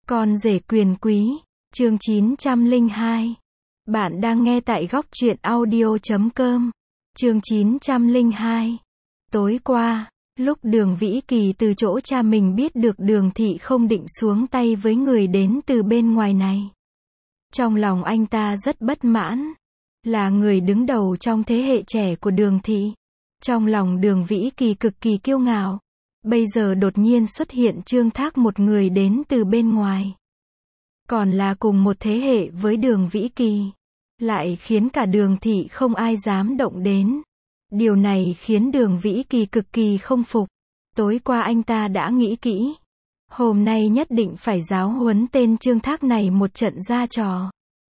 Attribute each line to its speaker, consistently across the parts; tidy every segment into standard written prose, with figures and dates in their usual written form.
Speaker 1: Con rể quyền quý, chương 902. Bạn đang nghe tại góc truyện audio.com. Chương 902. Tối qua, lúc Đường Vĩ Kỳ từ chỗ cha mình biết được Đường Thị không định xuống tay với người đến từ bên ngoài này. Trong lòng anh ta rất bất mãn. Là người đứng đầu trong thế hệ trẻ của Đường Thị. Trong lòng Đường Vĩ Kỳ cực kỳ kiêu ngạo. Bây giờ đột nhiên xuất hiện Trương Thác, một người đến từ bên ngoài. Còn là cùng một thế hệ với Đường Vĩ Kỳ. Lại khiến cả Đường Thị không ai dám động đến. Điều này khiến Đường Vĩ Kỳ cực kỳ không phục. Tối qua anh ta đã nghĩ kỹ. Hôm nay nhất định phải giáo huấn tên Trương Thác này một trận ra trò.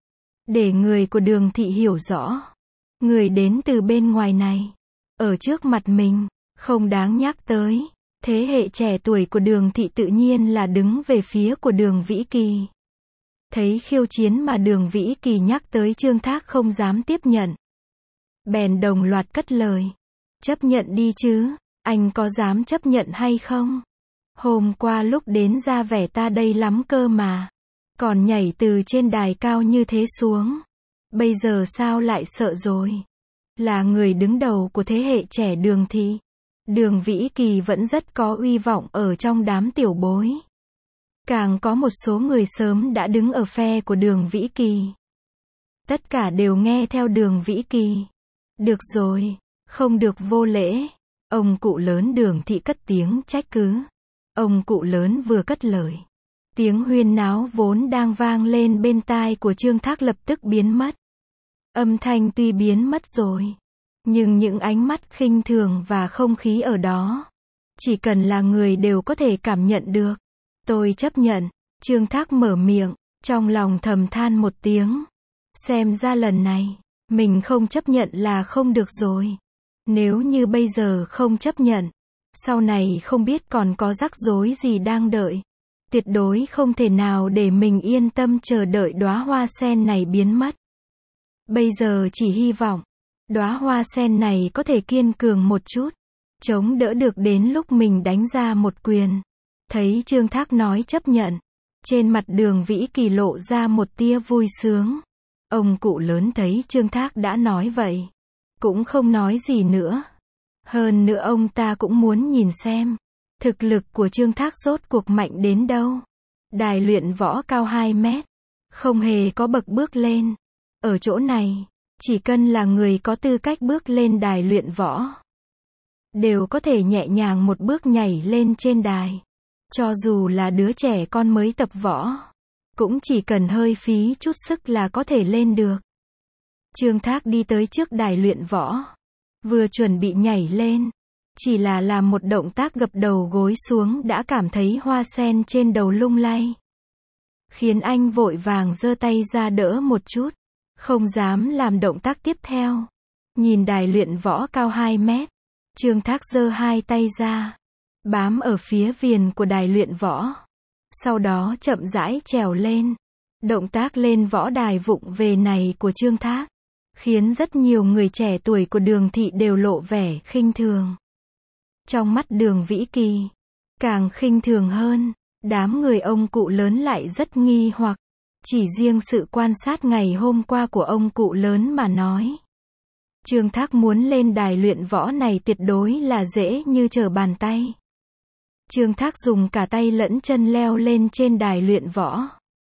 Speaker 1: Để người của Đường Thị hiểu rõ. Người đến từ bên ngoài này. Ở trước mặt mình, không đáng nhắc tới. Thế hệ trẻ tuổi của Đường Thị tự nhiên là đứng về phía của Đường Vĩ Kỳ. Thấy khiêu chiến mà Đường Vĩ Kỳ nhắc tới, Trương Thác không dám tiếp nhận. Bèn đồng loạt cất lời. Chấp nhận đi chứ, anh có dám chấp nhận hay không? Hôm qua lúc đến ra vẻ ta đây lắm cơ mà. Còn nhảy từ trên đài cao như thế xuống. Bây giờ sao lại sợ rồi? Là người đứng đầu của thế hệ trẻ Đường Thị. Đường Vĩ Kỳ vẫn rất có uy vọng ở trong đám tiểu bối. Càng có một số người sớm đã đứng ở phe của Đường Vĩ Kỳ. Tất cả đều nghe theo Đường Vĩ Kỳ. Được rồi, không được vô lễ. Ông cụ lớn Đường Thị cất tiếng trách cứ. Ông cụ lớn vừa cất lời. Tiếng huyên náo vốn đang vang lên bên tai của Trương Thác lập tức biến mất. Âm thanh tuy biến mất rồi. Nhưng những ánh mắt khinh thường và không khí ở đó. Chỉ cần là người đều có thể cảm nhận được. Tôi chấp nhận. Trương Thác mở miệng. Trong lòng thầm than một tiếng. Xem ra lần này, mình không chấp nhận là không được rồi. Nếu như bây giờ không chấp nhận, sau này không biết còn có rắc rối gì đang đợi. Tuyệt đối không thể nào để mình yên tâm chờ đợi đóa hoa sen này biến mất. Bây giờ chỉ hy vọng đóa hoa sen này có thể kiên cường một chút, chống đỡ được đến lúc mình đánh ra một quyền. Thấy Trương Thác nói chấp nhận, trên mặt Đường Vĩ Kỳ lộ ra một tia vui sướng. Ông cụ lớn thấy Trương Thác đã nói vậy, cũng không nói gì nữa. Hơn nữa ông ta cũng muốn nhìn xem thực lực của Trương Thác rốt cuộc mạnh đến đâu. Đài luyện võ cao 2 mét, không hề có bậc bước lên. Ở chỗ này, chỉ cần là người có tư cách bước lên đài luyện võ, đều có thể nhẹ nhàng một bước nhảy lên trên đài. Cho dù là đứa trẻ con mới tập võ, cũng chỉ cần hơi phí chút sức là có thể lên được. Trương Thác đi tới trước đài luyện võ, vừa chuẩn bị nhảy lên, chỉ là làm một động tác gập đầu gối xuống đã cảm thấy hoa sen trên đầu lung lay. Khiến anh vội vàng giơ tay ra đỡ một chút, không dám làm động tác tiếp theo. Nhìn đài luyện võ cao 2 mét, Trương Thác giơ hai tay ra, bám ở phía viền của đài luyện võ. Sau đó chậm rãi trèo lên. Động tác lên võ đài vụng về này của Trương Thác, khiến rất nhiều người trẻ tuổi của Đường Thị đều lộ vẻ khinh thường. Trong mắt Đường Vĩ Kỳ, càng khinh thường hơn. Đám người ông cụ lớn lại rất nghi hoặc. Chỉ riêng sự quan sát ngày hôm qua của ông cụ lớn mà nói, Trương Thác muốn lên đài luyện võ này tuyệt đối là dễ như trở bàn tay. Trương Thác dùng cả tay lẫn chân leo lên trên đài luyện võ.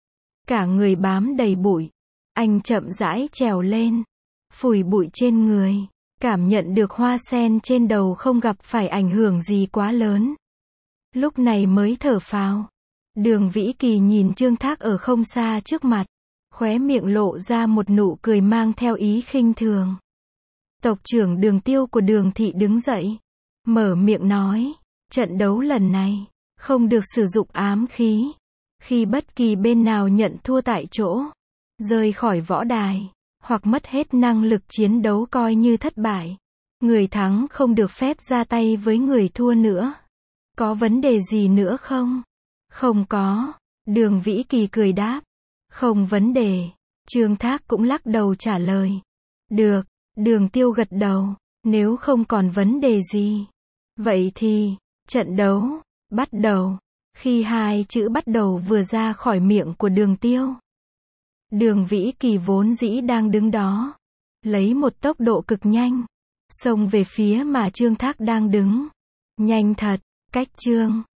Speaker 1: Cả người bám đầy bụi. Anh chậm rãi trèo lên, phủi bụi trên người, cảm nhận được hoa sen trên đầu không gặp phải ảnh hưởng gì quá lớn. Lúc này mới thở phào. Đường Vĩ Kỳ nhìn Trương Thác ở không xa trước mặt, khóe miệng lộ ra một nụ cười mang theo ý khinh thường. Tộc trưởng Đường Tiêu của Đường Thị đứng dậy, mở miệng nói, trận đấu lần này, không được sử dụng ám khí. Khi bất kỳ bên nào nhận thua tại chỗ, rời khỏi võ đài, hoặc mất hết năng lực chiến đấu coi như thất bại. Người thắng không được phép ra tay với người thua nữa. Có vấn đề gì nữa không? Không có. Đường Vĩ Kỳ cười đáp. Không vấn đề. Trương Thác cũng lắc đầu trả lời. Được. Đường Tiêu gật đầu. Nếu không còn vấn đề gì, vậy thì, trận đấu, bắt đầu. Khi hai chữ bắt đầu vừa ra khỏi miệng của Đường Tiêu, Đường Vĩ Kỳ vốn dĩ đang đứng đó, lấy một tốc độ cực nhanh, xông về phía mà Trương Thác đang đứng. Nhanh thật, cách Trương